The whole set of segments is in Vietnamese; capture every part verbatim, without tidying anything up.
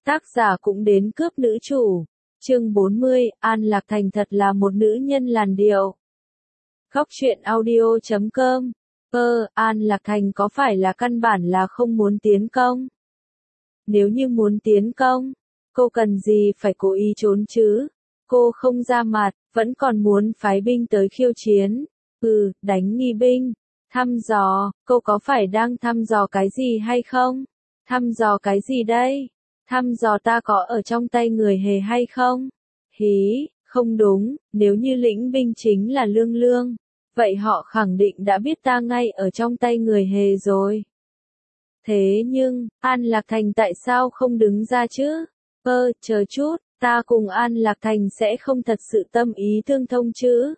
Tác giả cũng đến cướp nữ chủ. Chương bốn mươi, An Lạc Thành thật là một nữ nhân làn điệu. Góc truyện audio chấm com. Ơ, An Lạc Thành có phải là căn bản là không muốn tiến công? Nếu như muốn tiến công, cô cần gì phải cố ý trốn chứ? Cô không ra mặt, vẫn còn muốn phái binh tới khiêu chiến. Ừ, đánh nghi binh. Thăm dò, cô có phải đang thăm dò cái gì hay không? Thăm dò cái gì đây? Thăm dò ta có ở trong tay người hề hay không? Hí, không đúng, nếu như lĩnh binh chính là Lương Lương, vậy họ khẳng định đã biết ta ngay ở trong tay người hề rồi. Thế nhưng, An Lạc Thành tại sao không đứng ra chứ? Ơ, chờ chút, ta cùng An Lạc Thành sẽ không thật sự tâm ý tương thông chứ?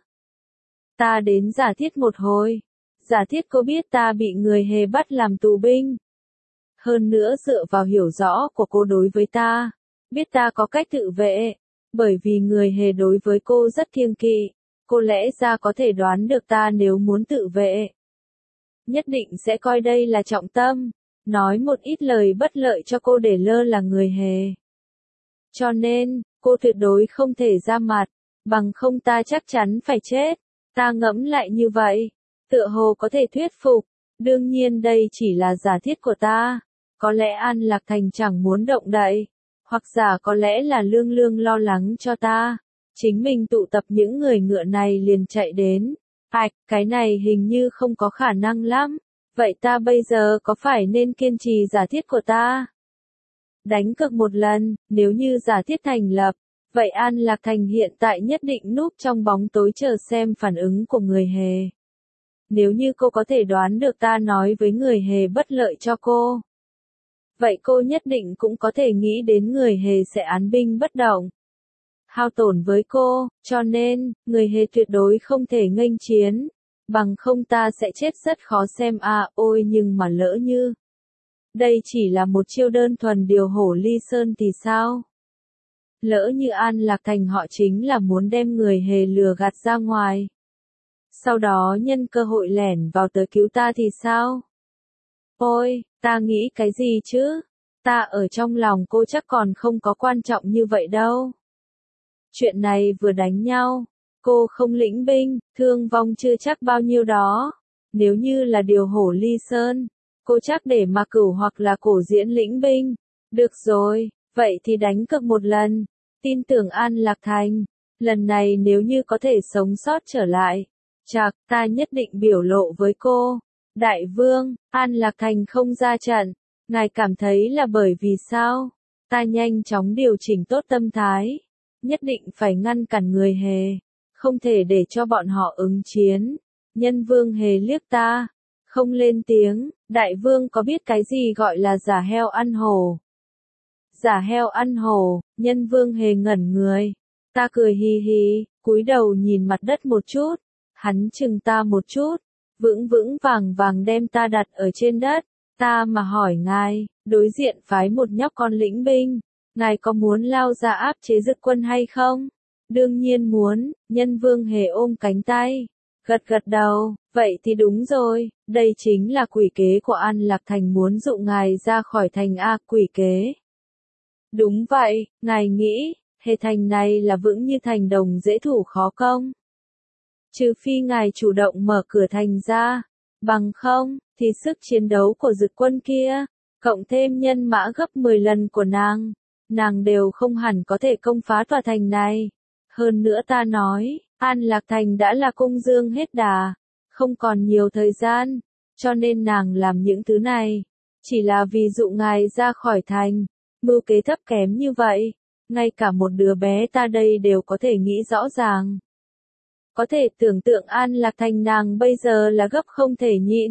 Ta đến giả thiết một hồi. Giả thiết cô biết ta bị người hề bắt làm tù binh. Hơn nữa dựa vào hiểu rõ của cô đối với ta, biết ta có cách tự vệ, bởi vì người hề đối với cô rất kiêng kỵ, cô lẽ ra có thể đoán được ta nếu muốn tự vệ. Nhất định sẽ coi đây là trọng tâm, nói một ít lời bất lợi cho cô để lơ là người hề. Cho nên, cô tuyệt đối không thể ra mặt, bằng không ta chắc chắn phải chết. Ta ngẫm lại như vậy, tựa hồ có thể thuyết phục, đương nhiên đây chỉ là giả thiết của ta. Có lẽ An Lạc Thành chẳng muốn động đậy, hoặc giả có lẽ là Lương Lương lo lắng cho ta. Chính mình tụ tập những người ngựa này liền chạy đến. Ảch, cái này hình như không có khả năng lắm. Vậy ta bây giờ có phải nên kiên trì giả thiết của ta? Đánh cược một lần, nếu như giả thiết thành lập, vậy An Lạc Thành hiện tại nhất định núp trong bóng tối chờ xem phản ứng của người hề. Nếu như cô có thể đoán được ta nói với người hề bất lợi cho cô, vậy cô nhất định cũng có thể nghĩ đến người hề sẽ án binh bất động, hao tổn với cô, cho nên, người hề tuyệt đối không thể nghênh chiến, bằng không ta sẽ chết rất khó xem à, ôi nhưng mà lỡ như. Đây chỉ là một chiêu đơn thuần điều hổ ly sơn thì sao? Lỡ như An Lạc Thành họ chính là muốn đem người hề lừa gạt ra ngoài. Sau đó nhân cơ hội lẻn vào tới cứu ta thì sao? Ôi, ta nghĩ cái gì chứ? Ta ở trong lòng cô chắc còn không có quan trọng như vậy đâu. Chuyện này vừa đánh nhau, cô không lĩnh binh, thương vong chưa chắc bao nhiêu đó. Nếu như là điều hổ ly sơn, cô chắc để mà cửu hoặc là cổ diễn lĩnh binh. Được rồi, vậy thì đánh cược một lần. Tin tưởng An Lạc Thành, lần này nếu như có thể sống sót trở lại, chạc, ta nhất định biểu lộ với cô. Đại vương, An Lạc Thành không ra trận, ngài cảm thấy là bởi vì sao? Ta nhanh chóng điều chỉnh tốt tâm thái, nhất định phải ngăn cản người hề, không thể để cho bọn họ ứng chiến. Nhân vương hề liếc ta, không lên tiếng, đại vương có biết cái gì gọi là giả heo ăn hổ? Giả heo ăn hổ, nhân vương hề ngẩn người, ta cười hì hì, cúi đầu nhìn mặt đất một chút, hắn chừng ta một chút. Vững vững vàng vàng đem ta đặt ở trên đất, ta mà hỏi ngài, đối diện phái một nhóc con lĩnh binh, ngài có muốn lao ra áp chế dực quân hay không? Đương nhiên muốn, nhân vương hề ôm cánh tay, gật gật đầu, vậy thì đúng rồi, đây chính là quỷ kế của An Lạc Thành muốn dụ ngài ra khỏi thành A quỷ kế. Đúng vậy, ngài nghĩ, hề thành này là vững như thành đồng dễ thủ khó công. Trừ phi ngài chủ động mở cửa thành ra, bằng không, thì sức chiến đấu của dực quân kia, cộng thêm nhân mã gấp mười lần của nàng, nàng đều không hẳn có thể công phá tòa thành này. Hơn nữa ta nói, An Lạc Thành đã là cung dương hết đà, không còn nhiều thời gian, cho nên nàng làm những thứ này, chỉ là vì dụ ngài ra khỏi thành, mưu kế thấp kém như vậy, ngay cả một đứa bé ta đây đều có thể nghĩ rõ ràng. Có thể tưởng tượng An Lạc Thành nàng bây giờ là gấp không thể nhịn.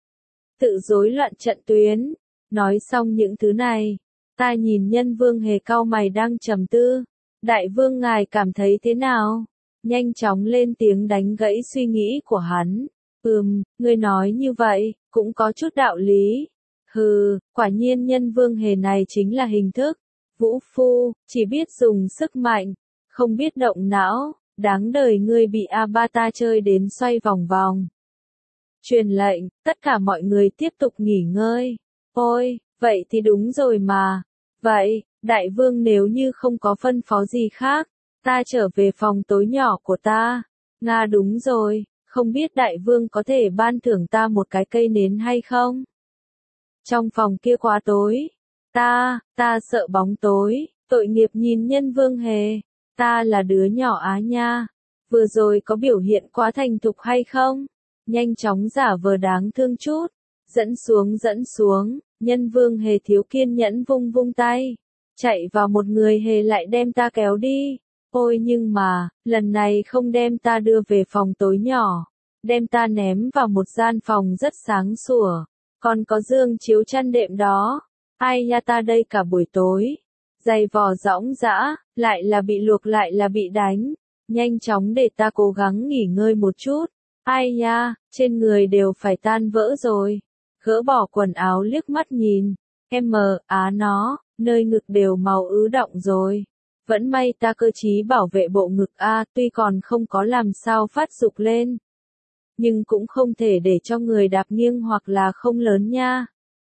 Tự rối loạn trận tuyến. Nói xong những thứ này, ta nhìn nhân vương hề cau mày đang trầm tư. Đại vương ngài cảm thấy thế nào? Nhanh chóng lên tiếng đánh gãy suy nghĩ của hắn. Ừm, ngươi nói như vậy, cũng có chút đạo lý. Hừ, quả nhiên nhân vương hề này chính là hình thức. Vũ phu, chỉ biết dùng sức mạnh, không biết động não. Đáng đời ngươi bị Avatar chơi đến xoay vòng vòng. Truyền lệnh, tất cả mọi người tiếp tục nghỉ ngơi. Ôi, vậy thì đúng rồi mà. Vậy, Đại vương nếu như không có phân phó gì khác, ta trở về phòng tối nhỏ của ta. Nga đúng rồi, không biết đại vương có thể ban thưởng ta một cái cây nến hay không? Trong phòng kia quá tối. Ta, ta sợ bóng tối, tội nghiệp nhìn nhân vương hề. Ta là đứa nhỏ á nha. Vừa rồi có biểu hiện quá thành thục hay không? Nhanh chóng giả vờ đáng thương chút. Dẫn xuống dẫn xuống, nhân vương hề thiếu kiên nhẫn vung vung tay. Chạy vào một người hề lại đem ta kéo đi. Ôi nhưng mà, lần này không đem ta đưa về phòng tối nhỏ. Đem ta ném vào một gian phòng rất sáng sủa. Còn có giường chiếu chăn đệm đó. Ai nha ta đây cả buổi tối. Giày vò dõng dã, lại là bị luộc lại là bị đánh. Nhanh chóng để ta cố gắng nghỉ ngơi một chút. Ai nha, trên người đều phải tan vỡ rồi. Gỡ bỏ quần áo liếc mắt nhìn. Em mờ, á nó, nơi ngực đều màu ứ động rồi. Vẫn may ta cơ trí bảo vệ bộ ngực a, tuy còn không có làm sao phát dục lên. Nhưng cũng không thể để cho người đạp nghiêng hoặc là không lớn nha.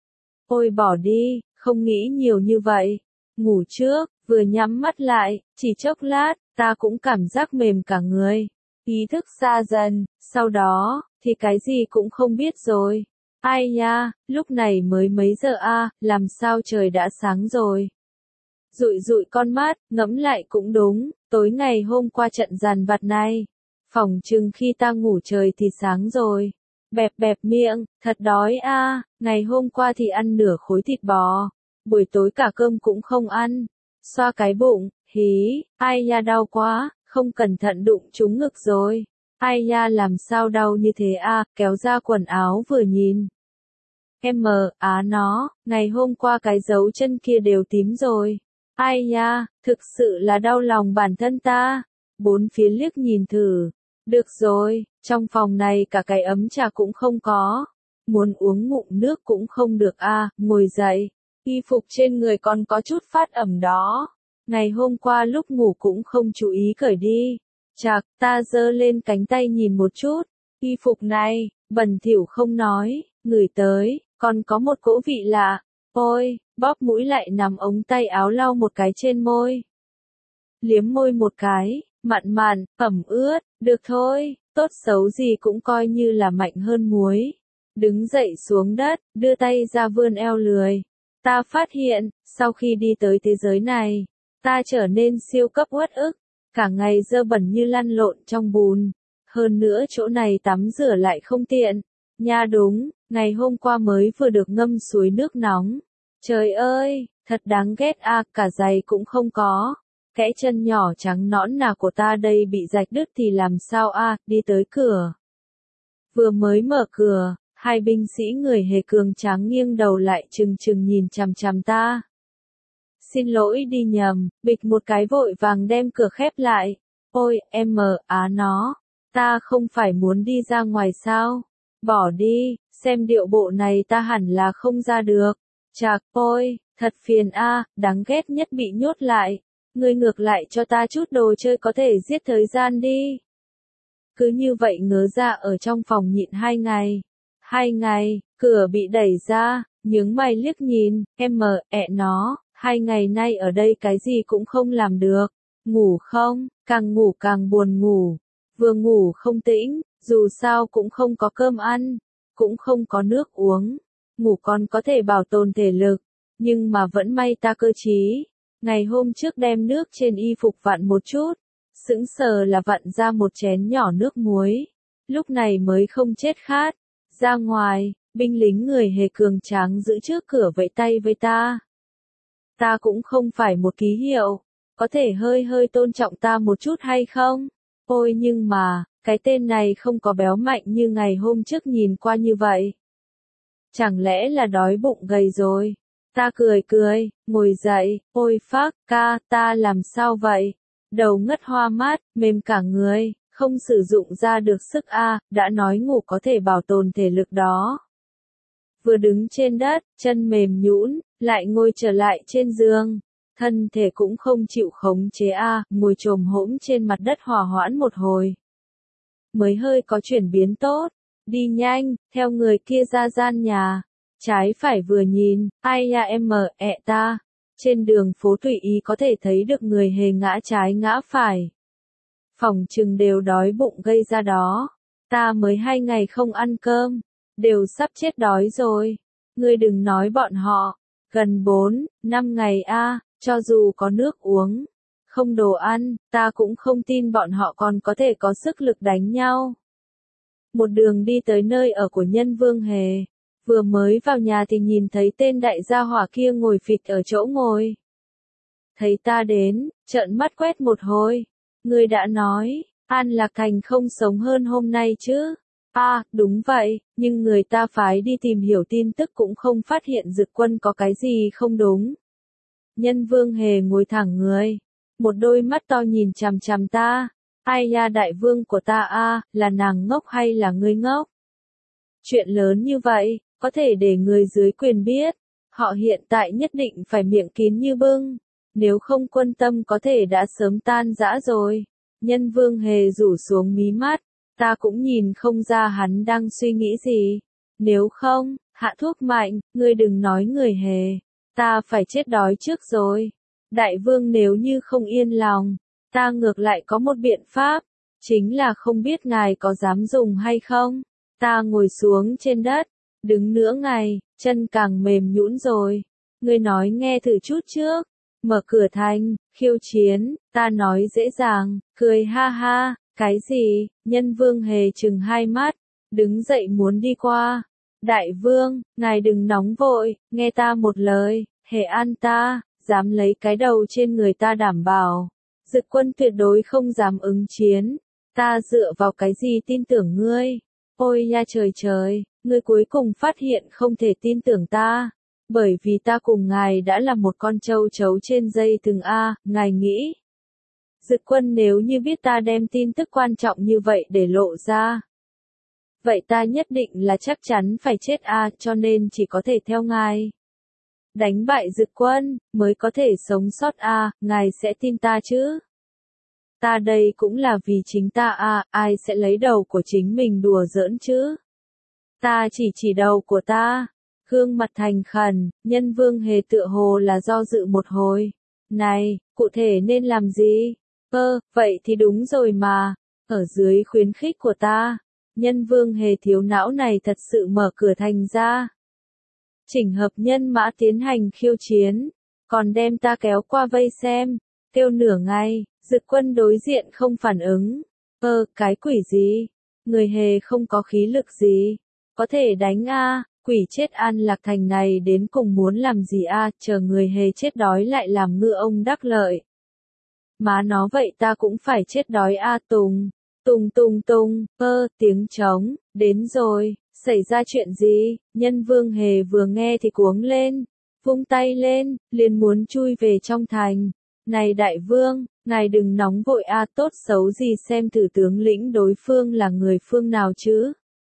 Ôi bỏ đi, không nghĩ nhiều như vậy. Ngủ trước, vừa nhắm mắt lại, chỉ chốc lát, ta cũng cảm giác mềm cả người. Ý thức xa dần, sau đó, thì cái gì cũng không biết rồi. Ai nha, lúc này mới mấy giờ a, làm sao trời đã sáng rồi. Dụi dụi con mắt, ngẫm lại cũng đúng, tối ngày hôm qua trận dàn vặt này. Phỏng chừng khi ta ngủ trời thì sáng rồi. Bẹp bẹp miệng, thật đói a, ngày hôm qua thì ăn nửa khối thịt bò. Buổi tối cả cơm cũng không ăn. Xoa cái bụng, hí, ai nha đau quá, không cẩn thận đụng trúng ngực rồi. Ai nha làm sao đau như thế a, kéo ra quần áo vừa nhìn. Em mờ, á nó, ngày hôm qua cái dấu chân kia đều tím rồi. Ai nha, thực sự là đau lòng bản thân ta. Bốn phía liếc nhìn thử. Được rồi, trong phòng này cả cái ấm trà cũng không có. Muốn uống ngụm nước cũng không được a, ngồi dậy. Y phục trên người còn có chút phát ẩm đó. Ngày hôm qua lúc ngủ cũng không chú ý cởi đi. Chạc, ta giơ lên cánh tay nhìn một chút. Y phục này, bẩn thỉu không nói, ngửi tới, còn có một cỗ vị lạ. Ôi, bóp mũi lại nằm ống tay áo lau một cái trên môi. Liếm môi một cái, mặn mặn, ẩm ướt, được thôi, tốt xấu gì cũng coi như là mạnh hơn muối. Đứng dậy xuống đất, đưa tay ra vươn eo lười. Ta phát hiện, sau khi đi tới thế giới này, ta trở nên siêu cấp uất ức, cả ngày dơ bẩn như lăn lộn trong bùn. Hơn nữa chỗ này tắm rửa lại không tiện. Nha đúng, ngày hôm qua mới vừa được ngâm suối nước nóng. Trời ơi, thật đáng ghét a, à, cả giày cũng không có. Kẽ chân nhỏ trắng nõn nà của ta đây bị rạch đứt thì làm sao a, à, đi tới cửa. Vừa mới mở cửa, hai binh sĩ người hề cường tráng nghiêng đầu lại chừng chừng nhìn chằm chằm ta. Xin lỗi đi nhầm, bịch một cái vội vàng đem cửa khép lại. Ôi, em mờ, á nó, ta không phải muốn đi ra ngoài sao? Bỏ đi, xem điệu bộ này ta hẳn là không ra được. Chạc, ôi, thật phiền a, à, đáng ghét nhất bị nhốt lại. Ngươi ngược lại cho ta chút đồ chơi có thể giết thời gian đi. Cứ như vậy ngớ ra ở trong phòng nhịn hai ngày. Hai ngày, cửa bị đẩy ra, nhướng mày liếc nhìn, em mờ, ẹ nó, hai ngày nay ở đây cái gì cũng không làm được. Ngủ không, càng ngủ càng buồn ngủ. Vừa ngủ không tĩnh, dù sao cũng không có cơm ăn, cũng không có nước uống. Ngủ còn có thể bảo tồn thể lực, nhưng mà vẫn may ta cơ trí. Ngày hôm trước đem nước trên y phục vặn một chút, sững sờ là vặn ra một chén nhỏ nước muối. Lúc này mới không chết khát. Ra ngoài, binh lính người hề cường tráng giữ trước cửa vẫy tay với ta. Ta cũng không phải một ký hiệu, có thể hơi hơi tôn trọng ta một chút hay không? Ôi nhưng mà, cái tên này không có béo mạnh như ngày hôm trước nhìn qua như vậy. Chẳng lẽ là đói bụng gầy rồi? Ta cười cười, ngồi dậy, ôi phác, ca, ta làm sao vậy? Đầu ngất hoa mát, mềm cả người, không sử dụng ra được sức a, à, đã nói ngủ có thể bảo tồn thể lực đó. Vừa đứng trên đất, chân mềm nhũn, lại ngồi trở lại trên giường. Thân thể cũng không chịu khống chế a, à, ngồi chồm hổm trên mặt đất hòa hoãn một hồi. Mới hơi có chuyển biến tốt, đi nhanh, theo người kia ra gian nhà. Trái phải vừa nhìn, ai ya em mờ ẹ ta. Trên đường phố tùy ý có thể thấy được người hề ngã trái ngã phải. Phỏng chừng đều đói bụng gây ra đó. Ta mới hai ngày không ăn cơm, đều sắp chết đói rồi. Ngươi đừng nói bọn họ, gần bốn, năm ngày a, cho dù có nước uống, không đồ ăn, ta cũng không tin bọn họ còn có thể có sức lực đánh nhau. Một đường đi tới nơi ở của Nhân Vương Hề, vừa mới vào nhà thì nhìn thấy tên đại gia hỏa kia ngồi phịch ở chỗ ngồi. Thấy ta đến, trợn mắt quét một hồi, ngươi đã nói, An Lạc Thành không sống hơn hôm nay chứ? À, đúng vậy, nhưng người ta phái đi tìm hiểu tin tức cũng không phát hiện Dực Quân có cái gì không đúng. Nhân Vương Hề ngồi thẳng người, một đôi mắt to nhìn chằm chằm ta. Ai ya, đại vương của ta a, là nàng ngốc hay là ngươi ngốc? Chuyện lớn như vậy, có thể để người dưới quyền biết. Họ hiện tại nhất định phải miệng kín như bưng. Nếu không quân tâm có thể đã sớm tan rã rồi. Nhân Vương Hề rủ xuống mí mắt. Ta cũng nhìn không ra hắn đang suy nghĩ gì. Nếu không, hạ thuốc mạnh, ngươi đừng nói người Hề. Ta phải chết đói trước rồi. Đại vương nếu như không yên lòng, ta ngược lại có một biện pháp. Chính là không biết ngài có dám dùng hay không. Ta ngồi xuống trên đất, đứng nửa ngày, chân càng mềm nhũn rồi. Ngươi nói nghe thử chút trước. Mở cửa thành, khiêu chiến, ta nói dễ dàng, cười ha ha, cái gì? Nhân Vương Hề trừng hai mắt, đứng dậy muốn đi qua. Đại vương, ngài đừng nóng vội, nghe ta một lời, Hề an ta, dám lấy cái đầu trên người ta đảm bảo. Dực Quân tuyệt đối không dám ứng chiến, ta dựa vào cái gì tin tưởng ngươi? Ôi nha trời trời, ngươi cuối cùng phát hiện không thể tin tưởng ta. Bởi vì ta cùng ngài đã là một con trâu chấu trên dây thừng a, ngài nghĩ. Dực Quân nếu như biết ta đem tin tức quan trọng như vậy để lộ ra. Vậy ta nhất định là chắc chắn phải chết a, cho nên chỉ có thể theo ngài. Đánh bại Dực Quân, mới có thể sống sót a, ngài sẽ tin ta chứ? Ta đây cũng là vì chính ta a, ai sẽ lấy đầu của chính mình đùa giỡn chứ? Ta chỉ chỉ đầu của ta. Gương mặt thành khẩn, Nhân Vương Hề tựa hồ là do dự một hồi. Này, cụ thể nên làm gì? Ơ, vậy thì đúng rồi mà. Ở dưới khuyến khích của ta, Nhân Vương Hề thiếu não này thật sự mở cửa thành ra. Chỉnh hợp nhân mã tiến hành khiêu chiến, còn đem ta kéo qua vây xem. Kêu nửa ngày, Dực Quân đối diện không phản ứng. Ơ, cái quỷ gì? Người Hề không có khí lực gì. Có thể đánh a. Quỷ chết An Lạc Thành này đến cùng muốn làm gì a, chờ người Hề chết đói lại làm ngư ông đắc lợi. Má nó vậy ta cũng phải chết đói a, tùng, tùng tùng tùng, ơ, tiếng trống, đến rồi, xảy ra chuyện gì? Nhân Vương Hề vừa nghe thì cuống lên, vung tay lên, liền muốn chui về trong thành. Này đại vương, ngài đừng nóng vội a, tốt xấu gì xem thử tướng lĩnh đối phương là người phương nào chứ?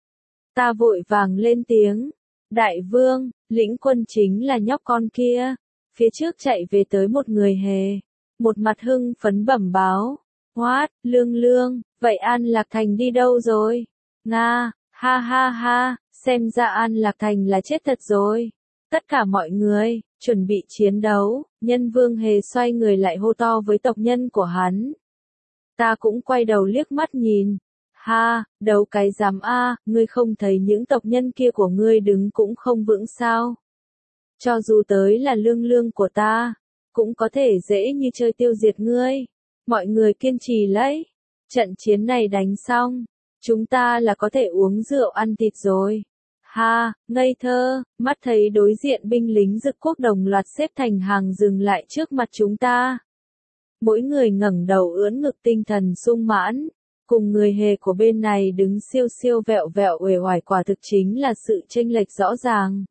Ta vội vàng lên tiếng. Đại vương, lĩnh quân chính là nhóc con kia. Phía trước chạy về tới một người Hề. Một mặt hưng phấn bẩm báo. What, lương lương, vậy An Lạc Thành đi đâu rồi? Nga, ha ha ha, xem ra An Lạc Thành là chết thật rồi. Tất cả mọi người, chuẩn bị chiến đấu. Nhân Vương Hề xoay người lại hô to với tộc nhân của hắn. Ta cũng quay đầu liếc mắt nhìn. Ha, đấu cái dám a, ngươi không thấy những tộc nhân kia của ngươi đứng cũng không vững sao? Cho dù tới là lương lương của ta, cũng có thể dễ như chơi tiêu diệt ngươi. Mọi người kiên trì lấy. Trận chiến này đánh xong, chúng ta là có thể uống rượu ăn thịt rồi. Ha, ngây thơ, mắt thấy đối diện binh lính Dực Quốc đồng loạt xếp thành hàng dừng lại trước mặt chúng ta. Mỗi người ngẩng đầu ưỡn ngực tinh thần sung mãn. Cùng người Hề của bên này đứng siêu siêu vẹo vẹo uể oải quả thực chính là sự chênh lệch rõ ràng.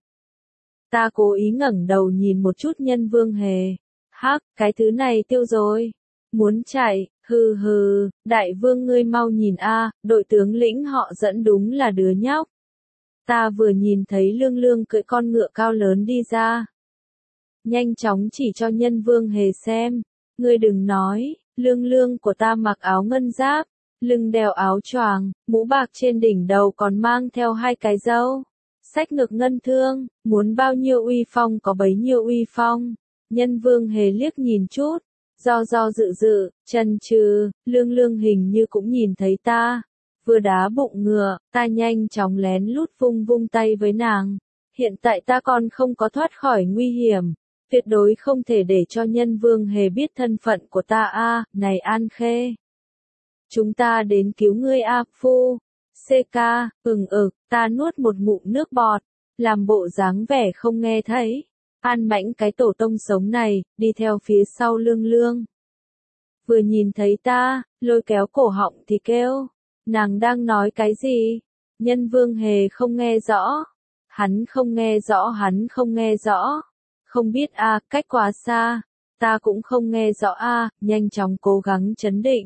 Ta cố ý ngẩng đầu nhìn một chút Nhân Vương Hề. Hắc, cái thứ này tiêu rồi. Muốn chạy, hừ hừ, đại vương ngươi mau nhìn a, đội tướng lĩnh họ dẫn đúng là đứa nhóc. Ta vừa nhìn thấy lương lương cưỡi con ngựa cao lớn đi ra. Nhanh chóng chỉ cho Nhân Vương Hề xem. Ngươi đừng nói, lương lương của ta mặc áo ngân giáp. Lưng đeo áo choàng, mũ bạc trên đỉnh đầu còn mang theo hai cái râu. Xách ngực ngân thương, muốn bao nhiêu uy phong có bấy nhiêu uy phong. Nhân Vương Hề liếc nhìn chút, do do dự dự, chần chừ, lương lương hình như cũng nhìn thấy ta. Vừa đá bụng ngựa, ta nhanh chóng lén lút vung vung tay với nàng. Hiện tại ta còn không có thoát khỏi nguy hiểm. Tuyệt đối không thể để cho Nhân Vương Hề biết thân phận của ta a. Này An Khê, chúng ta đến cứu ngươi a. Phu, xê ca, ừng ực, ta nuốt một ngụm nước bọt, làm bộ dáng vẻ không nghe thấy. An Mãnh cái tổ tông sống này, đi theo phía sau lương lương. Vừa nhìn thấy ta, lôi kéo cổ họng thì kêu. Nàng đang nói cái gì? Nhân Vương Hề không nghe rõ. Hắn không nghe rõ hắn không nghe rõ. Không biết a, à, cách quá xa. Ta cũng không nghe rõ a, à, nhanh chóng cố gắng trấn định.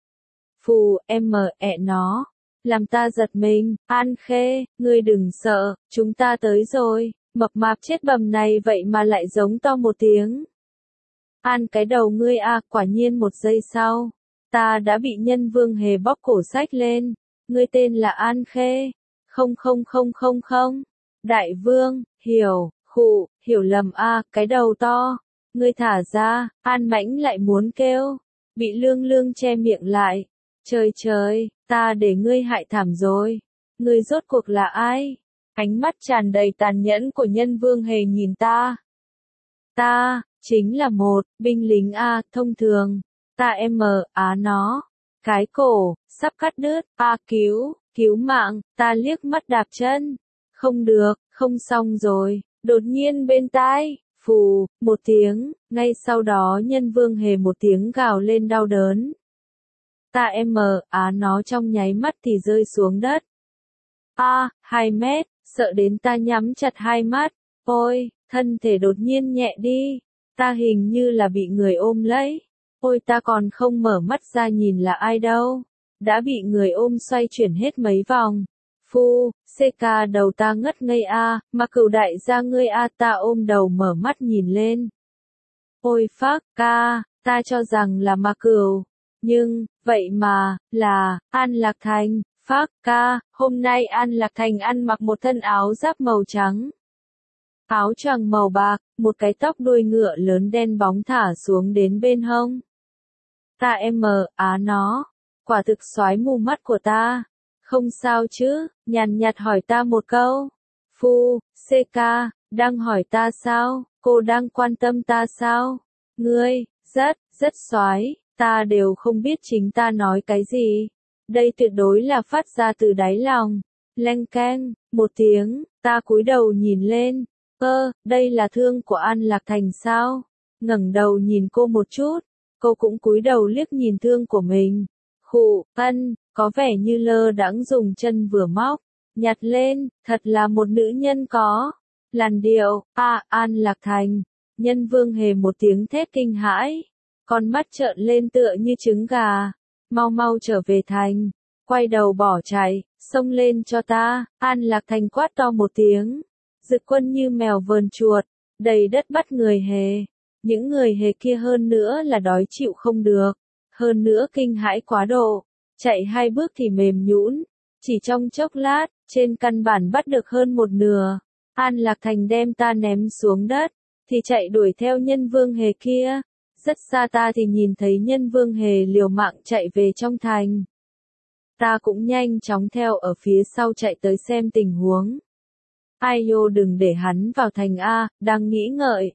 Phù, em mờ ẹ nó. Làm ta giật mình, An Khê, ngươi đừng sợ, chúng ta tới rồi. Mập mạp chết bầm này vậy mà lại giống to một tiếng. An cái đầu ngươi a, à, quả nhiên một giây sau. Ta đã bị Nhân Vương Hề bóc cổ xách lên. Ngươi tên là An Khê. Không không không không không. Đại Vương, hiểu, khụ, hiểu lầm a, à, cái đầu to. Ngươi thả ra, An Mãnh lại muốn kêu. Bị lương lương che miệng lại. Trời trời, ta để ngươi hại thảm rồi. Ngươi rốt cuộc là ai? Ánh mắt tràn đầy tàn nhẫn của Nhân Vương Hề nhìn ta. Ta, chính là một, binh lính A, thông thường. Ta em mờ, á nó. Cái cổ, sắp cắt đứt, A cứu, cứu mạng, ta liếc mắt đạp chân. Không được, không xong rồi, đột nhiên bên tai, phù, một tiếng, ngay sau đó Nhân Vương Hề một tiếng gào lên đau đớn. Ta em mờ, á nó trong nháy mắt thì rơi xuống đất. A, hai mét, sợ đến ta nhắm chặt hai mắt. Ôi, thân thể đột nhiên nhẹ đi. Ta hình như là bị người ôm lấy. Ôi ta còn không mở mắt ra nhìn là ai đâu. Đã bị người ôm xoay chuyển hết mấy vòng. Phu, xê ca đầu ta ngất ngây a, mà cửu đại gia ngươi a, ta ôm đầu mở mắt nhìn lên. Ôi phác ca, ta cho rằng là ma cửu. Nhưng, vậy mà, là, An Lạc Thành. Phác ca, hôm nay An Lạc Thành ăn mặc một thân áo giáp màu trắng. Áo choàng màu bạc, một cái tóc đuôi ngựa lớn đen bóng thả xuống đến bên hông. Ta em mờ, á nó. Quả thực xoái mù mắt của ta. Không sao chứ, nhàn nhạt hỏi ta một câu. Phu, xê ca, đang hỏi ta sao, cô đang quan tâm ta sao? Ngươi, rất, rất xoái, ta đều không biết chính ta nói cái gì. Đây tuyệt đối là phát ra từ đáy lòng. Leng keng, một tiếng, ta cúi đầu nhìn lên. Ơ, đây là thương của An Lạc Thành sao? Ngẩng đầu nhìn cô một chút. Cô cũng cúi đầu liếc nhìn thương của mình. Khụ, ân, có vẻ như lơ đãng dùng chân vừa móc. Nhặt lên, thật là một nữ nhân có. Làn điệu, a, An Lạc Thành. Nhân Vương Hề một tiếng thét kinh hãi. Con mắt trợn lên tựa như trứng gà. Mau mau trở về thành. Quay đầu bỏ chạy, xông lên cho ta. An Lạc Thành quát to một tiếng. Dực quân như mèo vờn chuột, đầy đất bắt người Hề. Những người Hề kia hơn nữa là đói chịu không được. Hơn nữa kinh hãi quá độ. Chạy hai bước thì mềm nhũn. Chỉ trong chốc lát, trên căn bản bắt được hơn một nửa. An Lạc Thành đem ta ném xuống đất. Thì chạy đuổi theo Nhân Vương Hề kia. Rất xa ta thì nhìn thấy Nhân Vương Hề liều mạng chạy về trong thành. Ta cũng nhanh chóng theo ở phía sau chạy tới xem tình huống. Ai nhô đừng để hắn vào thành A, đang nghĩ ngợi.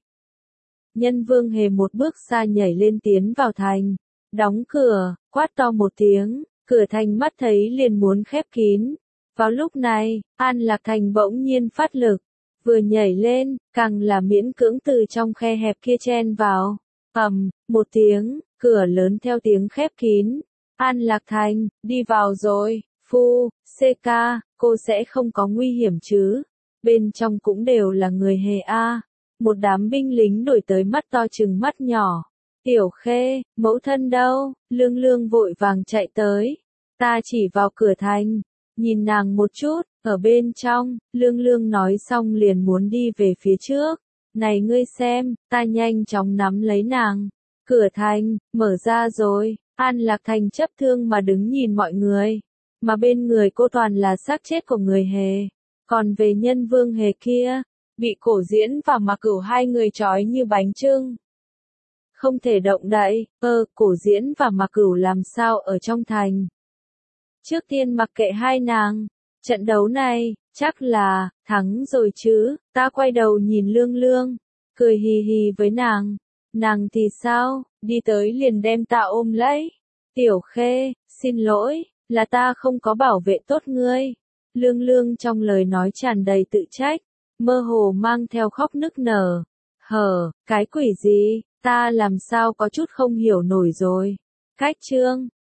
Nhân Vương Hề một bước xa nhảy lên tiến vào thành. Đóng cửa, quát to một tiếng, cửa thành mắt thấy liền muốn khép kín. Vào lúc này, An Lạc Thành bỗng nhiên phát lực. Vừa nhảy lên, càng là miễn cưỡng từ trong khe hẹp kia chen vào. Ầm, một tiếng, cửa lớn theo tiếng khép kín. An Lạc Thành, đi vào rồi. Phu, xê ca, cô sẽ không có nguy hiểm chứ. Bên trong cũng đều là người Hề A. Một đám binh lính đổi tới mắt to chừng mắt nhỏ. Tiểu Khê, mẫu thân đâu? Lương lương vội vàng chạy tới. Ta chỉ vào cửa thành. Nhìn nàng một chút, ở bên trong, lương lương nói xong liền muốn đi về phía trước. Này ngươi xem, ta nhanh chóng nắm lấy nàng. Cửa thành, mở ra rồi. An Lạc Thành chấp thương mà đứng nhìn mọi người. Mà bên người cô toàn là xác chết của người Hề. Còn về Nhân Vương Hề kia, bị Cổ Diễn và Mạc Cửu hai người trói như bánh chưng. Không thể động đậy, ơ, Cổ Diễn và Mạc Cửu làm sao ở trong thành. Trước tiên mặc kệ hai nàng, trận đấu này, chắc là, thắng rồi chứ, ta quay đầu nhìn Lương Lương, cười hì hì với nàng. Nàng thì sao, đi tới liền đem ta ôm lấy. Tiểu Khê, xin lỗi, là ta không có bảo vệ tốt ngươi. Lương Lương trong lời nói tràn đầy tự trách, mơ hồ mang theo khóc nức nở. Hờ, cái quỷ gì, ta làm sao có chút không hiểu nổi rồi. Cách chương